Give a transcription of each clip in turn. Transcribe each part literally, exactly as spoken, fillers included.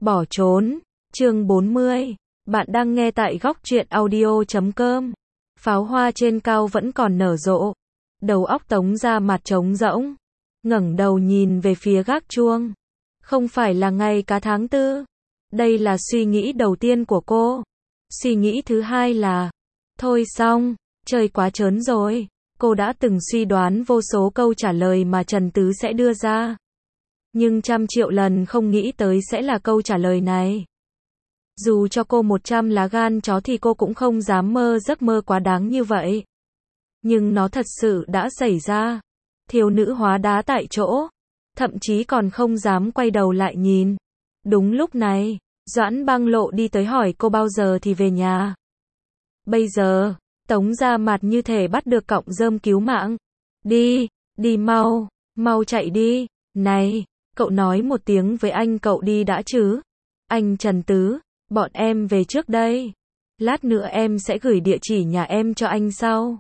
Bỏ trốn. Chương bốn mươi. Bạn đang nghe tại góc truyện audio chấm com. Pháo hoa trên cao vẫn còn nở rộ. Đầu óc Tống Gia Mạt trống rỗng. Ngẩng đầu nhìn về phía gác chuông. Không phải là ngày cá tháng tư. Đây là suy nghĩ đầu tiên của cô. Suy nghĩ thứ hai là, thôi xong, chơi quá trớn rồi. Cô đã từng suy đoán vô số câu trả lời mà Trần Tứ sẽ đưa ra. Nhưng trăm triệu lần không nghĩ tới sẽ là câu trả lời này. Dù cho cô một trăm lá gan chó thì cô cũng không dám mơ giấc mơ quá đáng như vậy. Nhưng nó thật sự đã xảy ra. Thiếu nữ hóa đá tại chỗ. Thậm chí còn không dám quay đầu lại nhìn. Đúng lúc này, Doãn Băng Lộ đi tới hỏi cô bao giờ thì về nhà. Bây giờ, Tống Gia Mạt như thể bắt được cọng rơm cứu mạng. Đi, đi mau, mau chạy đi. Này, cậu nói một tiếng với anh cậu đi đã chứ. Anh Trần Tứ, bọn em về trước đây. Lát nữa em sẽ gửi địa chỉ nhà em cho anh sau.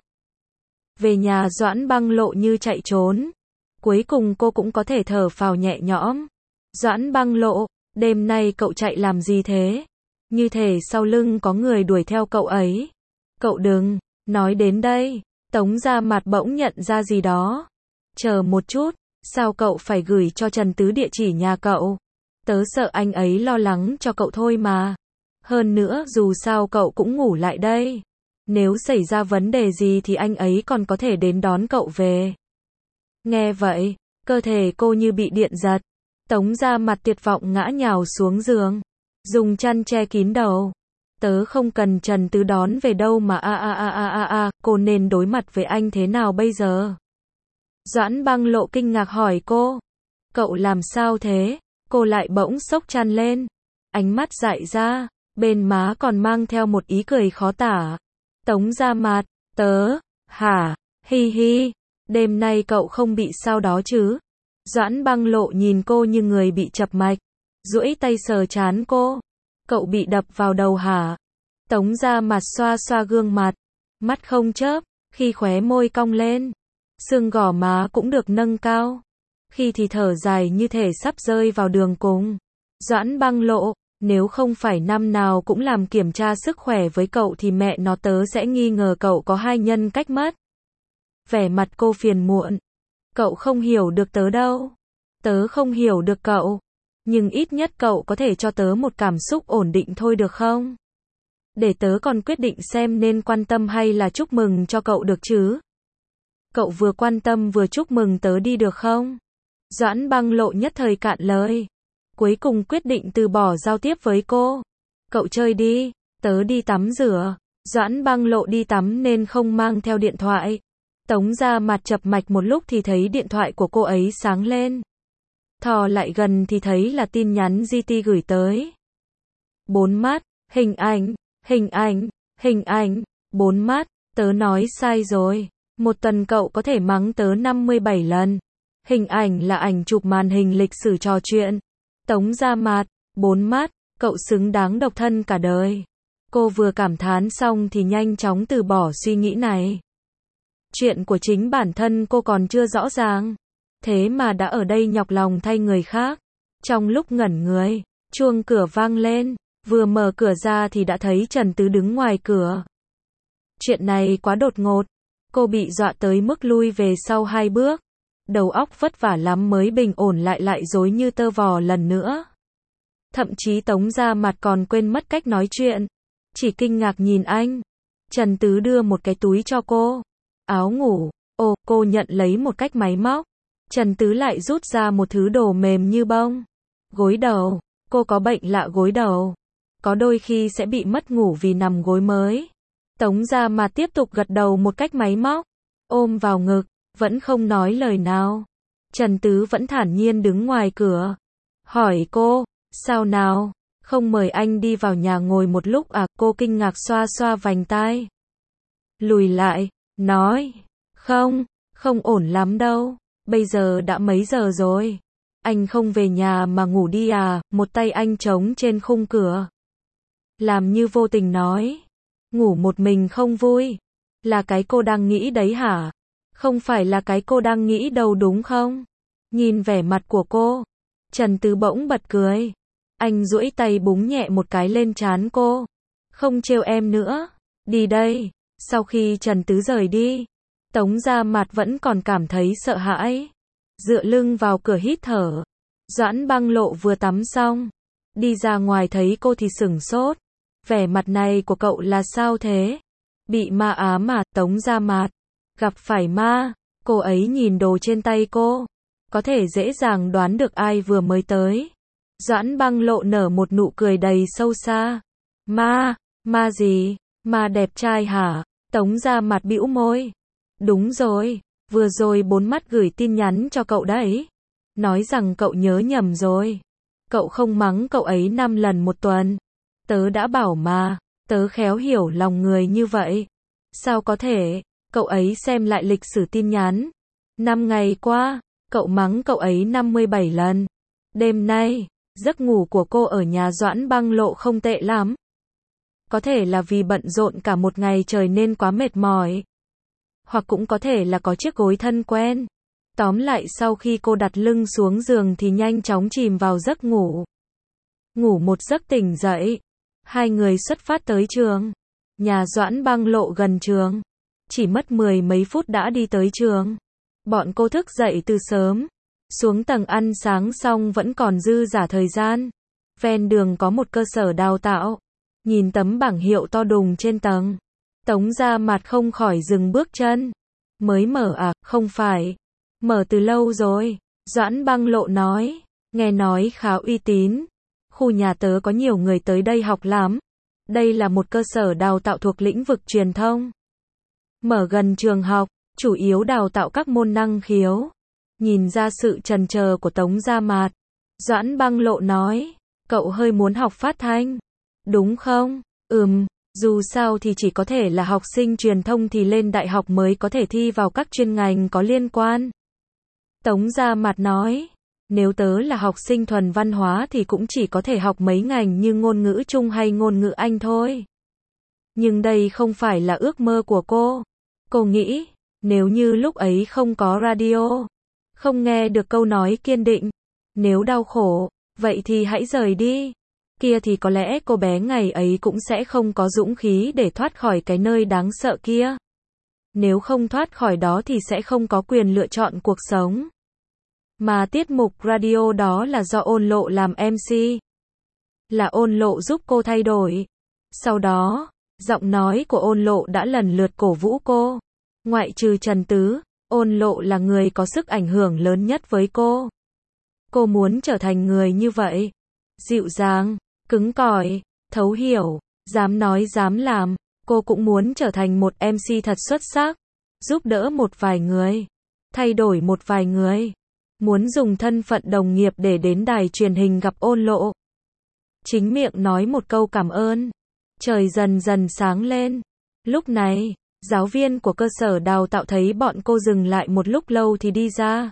Về nhà Doãn Băng Lộ như chạy trốn. Cuối cùng cô cũng có thể thở phào nhẹ nhõm. Doãn Băng Lộ, đêm nay cậu chạy làm gì thế? Như thể sau lưng có người đuổi theo cậu ấy. Cậu đừng, nói đến đây, Tống Gia Mạt bỗng nhận ra gì đó. Chờ một chút, sao cậu phải gửi cho Trần Tứ địa chỉ nhà cậu? Tớ sợ anh ấy lo lắng cho cậu thôi mà. Hơn nữa dù sao cậu cũng ngủ lại đây. Nếu xảy ra vấn đề gì thì anh ấy còn có thể đến đón cậu về. Nghe vậy, cơ thể cô như bị điện giật. Tống Gia Mạt tuyệt vọng ngã nhào xuống giường. Dùng chăn che kín đầu. Tớ không cần Trần Tứ đón về đâu mà a a a a a a, cô nên đối mặt với anh thế nào bây giờ? Doãn Băng Lộ kinh ngạc hỏi cô. Cậu làm sao thế? Cô lại bỗng xốc chăn lên. Ánh mắt dại ra, bên má còn mang theo một ý cười khó tả. Tống Gia Mạt, tớ, hả, hi hi, đêm nay cậu không bị sao đó chứ? Doãn Băng Lộ nhìn cô như người bị chập mạch, duỗi tay sờ trán cô. Cậu bị đập vào đầu hả? Tống Gia Mạt xoa xoa gương mặt, mắt không chớp, khi khóe môi cong lên, xương gò má cũng được nâng cao, khi thì thở dài như thể sắp rơi vào đường cùng. Doãn Băng Lộ, nếu không phải năm nào cũng làm kiểm tra sức khỏe với cậu thì mẹ nó tớ sẽ nghi ngờ cậu có hai nhân cách mất. Vẻ mặt cô phiền muộn. Cậu không hiểu được tớ đâu. Tớ không hiểu được cậu. Nhưng ít nhất cậu có thể cho tớ một cảm xúc ổn định thôi được không? Để tớ còn quyết định xem nên quan tâm hay là chúc mừng cho cậu được chứ? Cậu vừa quan tâm vừa chúc mừng tớ đi được không? Doãn Băng Lộ nhất thời cạn lời. Cuối cùng quyết định từ bỏ giao tiếp với cô. Cậu chơi đi, tớ đi tắm rửa. Doãn Băng Lộ đi tắm nên không mang theo điện thoại. Tống Gia Mạt chập mạch một lúc thì thấy điện thoại của cô ấy sáng lên. Thò lại gần thì thấy là tin nhắn giê tê gửi tới. Bốn mắt, hình ảnh, hình ảnh, hình ảnh, bốn mắt, tớ nói sai rồi. Một tuần cậu có thể mắng tớ năm mươi bảy lần. Hình ảnh là ảnh chụp màn hình lịch sử trò chuyện. Tống Gia Mạt, bốn mắt, cậu xứng đáng độc thân cả đời. Cô vừa cảm thán xong thì nhanh chóng từ bỏ suy nghĩ này. Chuyện của chính bản thân cô còn chưa rõ ràng. Thế mà đã ở đây nhọc lòng thay người khác. Trong lúc ngẩn người, chuông cửa vang lên. Vừa mở cửa ra thì đã thấy Trần Tứ đứng ngoài cửa. Chuyện này quá đột ngột. Cô bị dọa tới mức lui về sau hai bước. Đầu óc vất vả lắm mới bình ổn lại lại rối như tơ vò lần nữa. Thậm chí Tống Gia Mạt còn quên mất cách nói chuyện. Chỉ kinh ngạc nhìn anh. Trần Tứ đưa một cái túi cho cô. Áo ngủ. Ồ, cô nhận lấy một cách máy móc. Trần Tứ lại rút ra một thứ đồ mềm như bông. Gối đầu. Cô có bệnh lạ gối đầu. Có đôi khi sẽ bị mất ngủ vì nằm gối mới. Tống Gia Mạt tiếp tục gật đầu một cách máy móc. Ôm vào ngực. Vẫn không nói lời nào. Trần Tứ vẫn thản nhiên đứng ngoài cửa. Hỏi cô, sao nào, không mời anh đi vào nhà ngồi một lúc à? Cô kinh ngạc xoa xoa vành tai. Lùi lại, nói, không, không ổn lắm đâu. Bây giờ đã mấy giờ rồi? Anh không về nhà mà ngủ đi à? Một tay anh trống trên khung cửa. Làm như vô tình nói. Ngủ một mình không vui. Là cái cô đang nghĩ đấy hả? Không phải là cái cô đang nghĩ đâu đúng không? Nhìn vẻ mặt của cô, Trần Tứ bỗng bật cười. Anh duỗi tay búng nhẹ một cái lên trán cô. Không trêu em nữa. Đi đây. Sau khi Trần Tứ rời đi, Tống Gia Mạt vẫn còn cảm thấy sợ hãi. Dựa lưng vào cửa hít thở. Doãn Băng Lộ vừa tắm xong, đi ra ngoài thấy cô thì sửng sốt. Vẻ mặt này của cậu là sao thế? Bị ma ám à? Tống Gia Mạt gặp phải ma. Cô ấy nhìn đồ trên tay cô, có thể dễ dàng đoán được ai vừa mới tới. Doãn Băng Lộ nở một nụ cười đầy sâu xa. Ma? Ma gì? Ma đẹp trai hả? Tống Gia Mạt bĩu môi. Đúng rồi, vừa rồi bốn mắt gửi tin nhắn cho cậu đấy. Nói rằng cậu nhớ nhầm rồi. Cậu không mắng cậu ấy năm lần một tuần. Tớ đã bảo mà, tớ khéo hiểu lòng người như vậy. Sao có thể? Cậu ấy xem lại lịch sử tin nhắn. Năm ngày qua, cậu mắng cậu ấy năm mươi bảy lần. Đêm nay, giấc ngủ của cô ở nhà Doãn Băng Lộ không tệ lắm. Có thể là vì bận rộn cả một ngày trời nên quá mệt mỏi. Hoặc cũng có thể là có chiếc gối thân quen. Tóm lại sau khi cô đặt lưng xuống giường thì nhanh chóng chìm vào giấc ngủ. Ngủ một giấc tỉnh dậy. Hai người xuất phát tới trường. Nhà Doãn Băng Lộ gần trường. Chỉ mất mười mấy phút đã đi tới trường. Bọn cô thức dậy từ sớm. Xuống tầng ăn sáng xong vẫn còn dư dả thời gian. Ven đường có một cơ sở đào tạo. Nhìn tấm bảng hiệu to đùng trên tầng. Tống Gia Mạt không khỏi dừng bước chân. Mới mở à? Không phải. Mở từ lâu rồi. Doãn Băng Lộ nói. Nghe nói khá uy tín. Khu nhà tớ có nhiều người tới đây học lắm. Đây là một cơ sở đào tạo thuộc lĩnh vực truyền thông. Mở gần trường học, chủ yếu đào tạo các môn năng khiếu. Nhìn ra sự chần chờ của Tống Gia Mạt, Doãn Băng Lộ nói. Cậu hơi muốn học phát thanh. Đúng không? Ừm, dù sao thì chỉ có thể là học sinh truyền thông thì lên đại học mới có thể thi vào các chuyên ngành có liên quan. Tống Gia Mạt nói. Nếu tớ là học sinh thuần văn hóa thì cũng chỉ có thể học mấy ngành như ngôn ngữ Trung hay ngôn ngữ Anh thôi. Nhưng đây không phải là ước mơ của cô. Cô nghĩ, nếu như lúc ấy không có radio, không nghe được câu nói kiên định, nếu đau khổ, vậy thì hãy rời đi. Kia thì có lẽ cô bé ngày ấy cũng sẽ không có dũng khí để thoát khỏi cái nơi đáng sợ kia. Nếu không thoát khỏi đó thì sẽ không có quyền lựa chọn cuộc sống. Mà tiết mục radio đó là do Ôn Lộ làm em xê. Là Ôn Lộ giúp cô thay đổi. Sau đó, giọng nói của Ôn Lộ đã lần lượt cổ vũ cô. Ngoại trừ Trần Tứ, Ôn Lộ là người có sức ảnh hưởng lớn nhất với cô. Cô muốn trở thành người như vậy. Dịu dàng, cứng cỏi, thấu hiểu, dám nói dám làm. Cô cũng muốn trở thành một em xê thật xuất sắc. Giúp đỡ một vài người. Thay đổi một vài người. Muốn dùng thân phận đồng nghiệp để đến đài truyền hình gặp Ôn Lộ. Chính miệng nói một câu cảm ơn. Trời dần dần sáng lên. Lúc này, giáo viên của cơ sở đào tạo thấy bọn cô dừng lại một lúc lâu thì đi ra.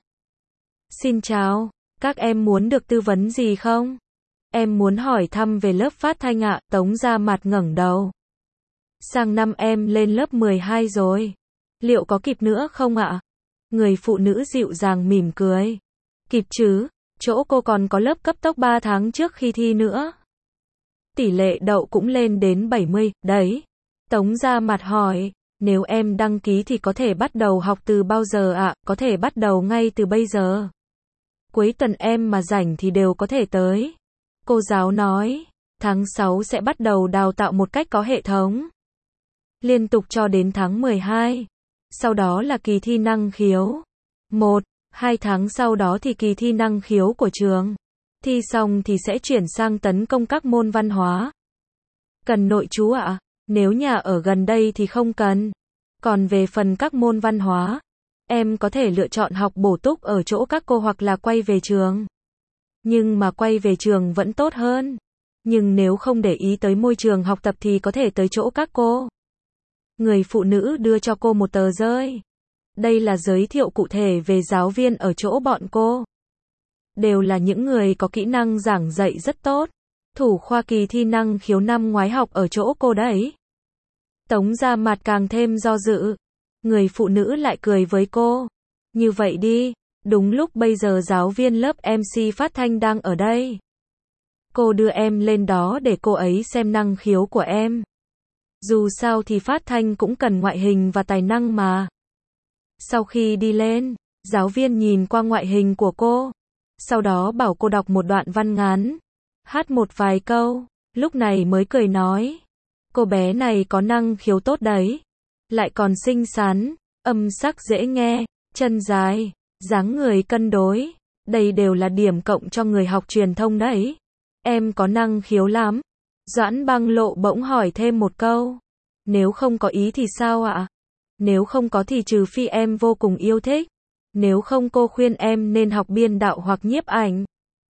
Xin chào, các em muốn được tư vấn gì không? Em muốn hỏi thăm về lớp phát thanh ạ. Tống Gia Mạt ngẩng đầu. Sang năm em lên lớp mười hai rồi. Liệu có kịp nữa không ạ? Người phụ nữ dịu dàng mỉm cười. Kịp chứ, chỗ cô còn có lớp cấp tốc ba tháng trước khi thi nữa. Tỷ lệ đậu cũng lên đến bảy mươi, đấy. Tống Gia Mạt hỏi, nếu em đăng ký thì có thể bắt đầu học từ bao giờ ạ? Có thể bắt đầu ngay từ bây giờ. Cuối tuần em mà rảnh thì đều có thể tới. Cô giáo nói, tháng sáu sẽ bắt đầu đào tạo một cách có hệ thống. Liên tục cho đến tháng mười hai. Sau đó là kỳ thi năng khiếu. Một, hai tháng sau đó thì kỳ thi năng khiếu của trường. Thi xong thì sẽ chuyển sang tấn công các môn văn hóa. Cần nội trú ạ? Nếu nhà ở gần đây thì không cần. Còn về phần các môn văn hóa, em có thể lựa chọn học bổ túc ở chỗ các cô hoặc là quay về trường. Nhưng mà quay về trường vẫn tốt hơn. Nhưng nếu không để ý tới môi trường học tập thì có thể tới chỗ các cô. Người phụ nữ đưa cho cô một tờ rơi. Đây là giới thiệu cụ thể về giáo viên ở chỗ bọn cô. Đều là những người có kỹ năng giảng dạy rất tốt. Thủ khoa kỳ thi năng khiếu năm ngoái học ở chỗ cô đấy. Tống Gia Mạt càng thêm do dự. Người phụ nữ lại cười với cô. Như vậy đi, đúng lúc bây giờ giáo viên lớp em xê phát thanh đang ở đây. Cô đưa em lên đó để cô ấy xem năng khiếu của em. Dù sao thì phát thanh cũng cần ngoại hình và tài năng mà. Sau khi đi lên, giáo viên nhìn qua ngoại hình của cô. Sau đó bảo cô đọc một đoạn văn ngắn. Hát một vài câu. Lúc này mới cười nói. Cô bé này có năng khiếu tốt đấy. Lại còn xinh xắn, âm sắc dễ nghe, chân dài, dáng người cân đối. Đây đều là điểm cộng cho người học truyền thông đấy. Em có năng khiếu lắm. Doãn Băng Lộ bỗng hỏi thêm một câu. Nếu không có ý thì sao ạ? Nếu không có thì trừ phi em vô cùng yêu thích. Nếu không cô khuyên em nên học biên đạo hoặc nhiếp ảnh.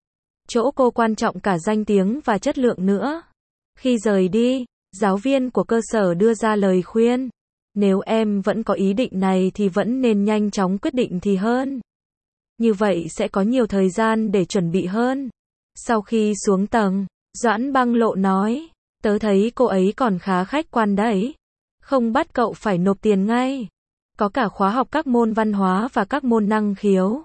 Chỗ cô quan trọng cả danh tiếng và chất lượng nữa. Khi rời đi, giáo viên của cơ sở đưa ra lời khuyên. Nếu em vẫn có ý định này thì vẫn nên nhanh chóng quyết định thì hơn. Như vậy sẽ có nhiều thời gian để chuẩn bị hơn. Sau khi xuống tầng, Doãn Băng Lộ nói, tớ thấy cô ấy còn khá khách quan đấy. Không bắt cậu phải nộp tiền ngay. Có cả khóa học các môn văn hóa và các môn năng khiếu.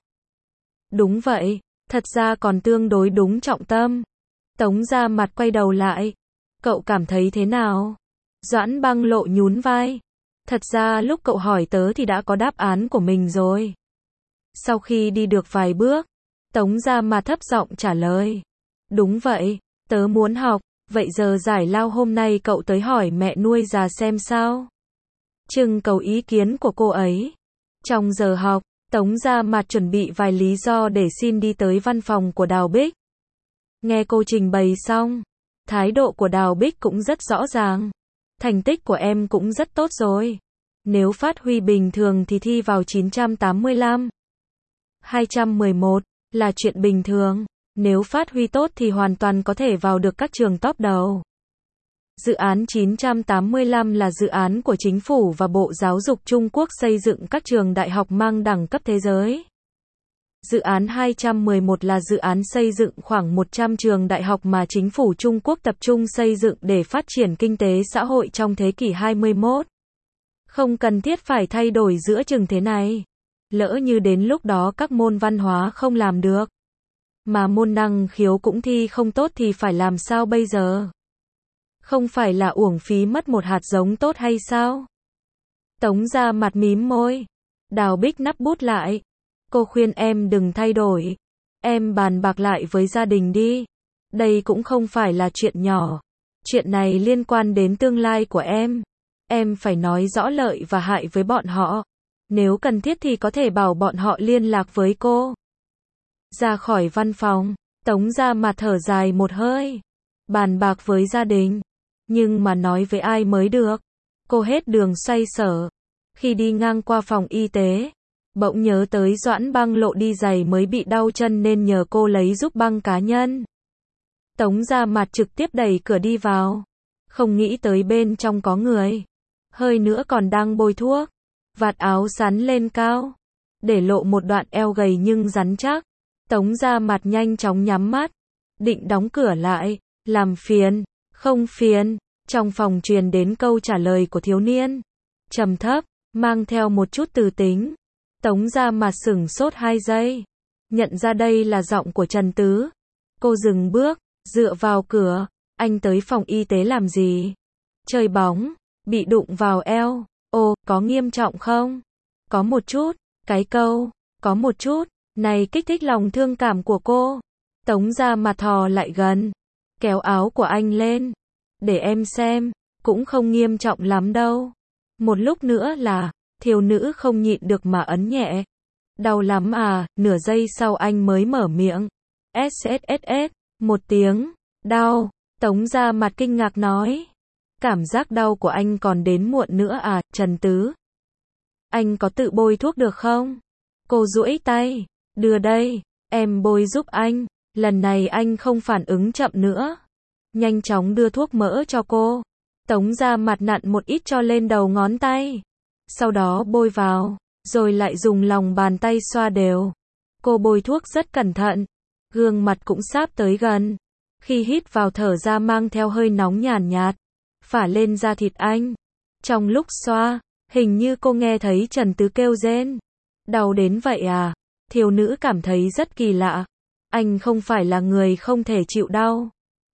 Đúng vậy, thật ra còn tương đối đúng trọng tâm. Tống Gia Mặt quay đầu lại. Cậu cảm thấy thế nào? Doãn Băng Lộ nhún vai. Thật ra lúc cậu hỏi tớ thì đã có đáp án của mình rồi. Sau khi đi được vài bước, Tống Gia Mặt thấp giọng trả lời. Đúng vậy, tớ muốn học, vậy giờ giải lao hôm nay cậu tới hỏi mẹ nuôi già xem sao. Trưng cầu ý kiến của cô ấy. Trong giờ học, Tống Gia Mặt chuẩn bị vài lý do để xin đi tới văn phòng của Đào Bích. Nghe cô trình bày xong, thái độ của Đào Bích cũng rất rõ ràng. Thành tích của em cũng rất tốt rồi. Nếu phát huy bình thường thì thi vào chín trăm tám mươi lăm, hai trăm mười một là chuyện bình thường. Nếu phát huy tốt thì hoàn toàn có thể vào được các trường top đầu. Dự án chín trăm tám mươi lăm là dự án của chính phủ và Bộ Giáo dục Trung Quốc xây dựng các trường đại học mang đẳng cấp thế giới. Dự án hai trăm mười một là dự án xây dựng khoảng một trăm trường đại học mà chính phủ Trung Quốc tập trung xây dựng để phát triển kinh tế xã hội trong thế kỷ hai mươi mốt. Không cần thiết phải thay đổi giữa chừng thế này. Lỡ như đến lúc đó các môn văn hóa không làm được, mà môn năng khiếu cũng thi không tốt thì phải làm sao bây giờ? Không phải là uổng phí mất một hạt giống tốt hay sao? Tống Gia Mặt mím môi. Đào Bích nắp bút lại. Cô khuyên em đừng thay đổi. Em bàn bạc lại với gia đình đi. Đây cũng không phải là chuyện nhỏ. Chuyện này liên quan đến tương lai của em. Em phải nói rõ lợi và hại với bọn họ. Nếu cần thiết thì có thể bảo bọn họ liên lạc với cô. Ra khỏi văn phòng, Tống Gia Mặt thở dài một hơi. Bàn bạc với gia đình. Nhưng mà nói với ai mới được. Cô hết đường xoay sở. Khi đi ngang qua phòng y tế, bỗng nhớ tới Doãn Băng Lộ đi giày mới bị đau chân nên nhờ cô lấy giúp băng cá nhân. Tống Gia Mặt trực tiếp đẩy cửa đi vào. Không nghĩ tới bên trong có người. Hơi nữa còn đang bôi thuốc. Vạt áo sắn lên cao. Để lộ một đoạn eo gầy nhưng rắn chắc. Tống Gia Mặt nhanh chóng nhắm mắt. Định đóng cửa lại. Làm phiền. Không phiền. Trong phòng truyền đến câu trả lời của thiếu niên. Trầm thấp, mang theo một chút từ tính. Tống Gia Mặt sửng sốt hai giây. Nhận ra đây là giọng của Trần Tứ. Cô dừng bước, dựa vào cửa. Anh tới phòng y tế làm gì? Chơi bóng, bị đụng vào eo. Ồ, có nghiêm trọng không? Có một chút. Cái câu, có một chút, này kích thích lòng thương cảm của cô. Tống Gia Mặt thò lại gần. Kéo áo của anh lên. Để em xem, cũng không nghiêm trọng lắm đâu. Một lúc nữa là, thiếu nữ không nhịn được mà ấn nhẹ. Đau lắm à, nửa giây sau anh mới mở miệng. ét ét ét ét, một tiếng, đau. Tống Gia Mặt kinh ngạc nói. Cảm giác đau của anh còn đến muộn nữa à, Trần Tứ. Anh có tự bôi thuốc được không? Cô duỗi tay, đưa đây, em bôi giúp anh. Lần này anh không phản ứng chậm nữa. Nhanh chóng đưa thuốc mỡ cho cô. Tống Gia Mặt nặn một ít cho lên đầu ngón tay. Sau đó bôi vào, rồi lại dùng lòng bàn tay xoa đều. Cô bôi thuốc rất cẩn thận. Gương mặt cũng sáp tới gần. Khi hít vào thở ra mang theo hơi nóng nhàn nhạt. Phả lên da thịt anh. Trong lúc xoa, hình như cô nghe thấy Trần Tứ kêu rên. Đau đến vậy à? Thiếu nữ cảm thấy rất kỳ lạ. Anh không phải là người không thể chịu đau.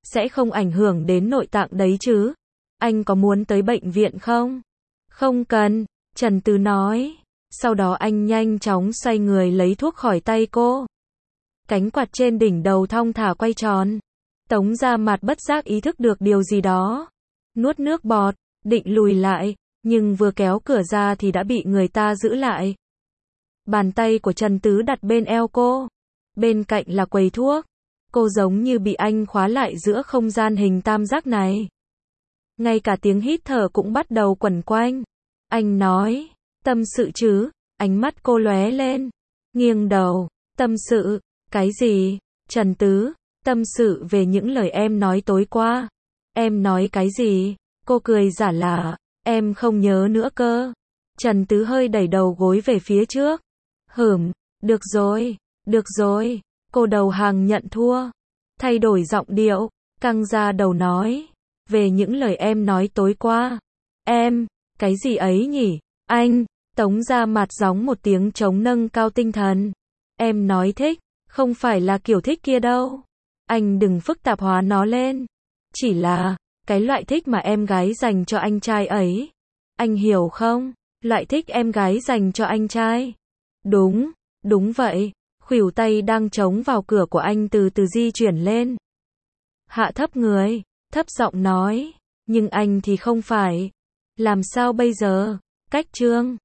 sẽ không ảnh hưởng đến nội tạng đấy chứ. Anh có muốn tới bệnh viện không? Không cần, Trần Tứ nói. Sau đó anh nhanh chóng xoay người lấy thuốc khỏi tay cô. Cánh quạt trên đỉnh đầu thong thả quay tròn. Tống Gia Mạt bất giác ý thức được điều gì đó. Nuốt nước bọt, định lùi lại, nhưng vừa kéo cửa ra thì đã bị người ta giữ lại. Bàn tay của Trần Tứ đặt bên eo cô. Bên cạnh là quầy thuốc. Cô giống như bị anh khóa lại giữa không gian hình tam giác này. Ngay cả tiếng hít thở cũng bắt đầu quẩn quanh. Anh nói, tâm sự chứ, ánh mắt cô lóe lên. Nghiêng đầu, tâm sự, cái gì? Trần Tứ, tâm sự về những lời em nói tối qua. Em nói cái gì? Cô cười giả lả, em không nhớ nữa cơ. Trần Tứ hơi đẩy đầu gối về phía trước. Hửm, được rồi, được rồi, cô đầu hàng nhận thua. Thay đổi giọng điệu, căng ra đầu nói, về những lời em nói tối qua. Em, cái gì ấy nhỉ? Anh, Tống Gia Mạt gióng một tiếng trống nâng cao tinh thần. Em nói thích, không phải là kiểu thích kia đâu. Anh đừng phức tạp hóa nó lên. Chỉ là, cái loại thích mà em gái dành cho anh trai ấy. Anh hiểu không? Loại thích em gái dành cho anh trai. Đúng, đúng vậy. Khuỷu tay đang chống vào cửa của anh từ từ di chuyển lên. Hạ thấp người, thấp giọng nói. Nhưng anh thì không phải. Làm sao bây giờ? Cách Trương.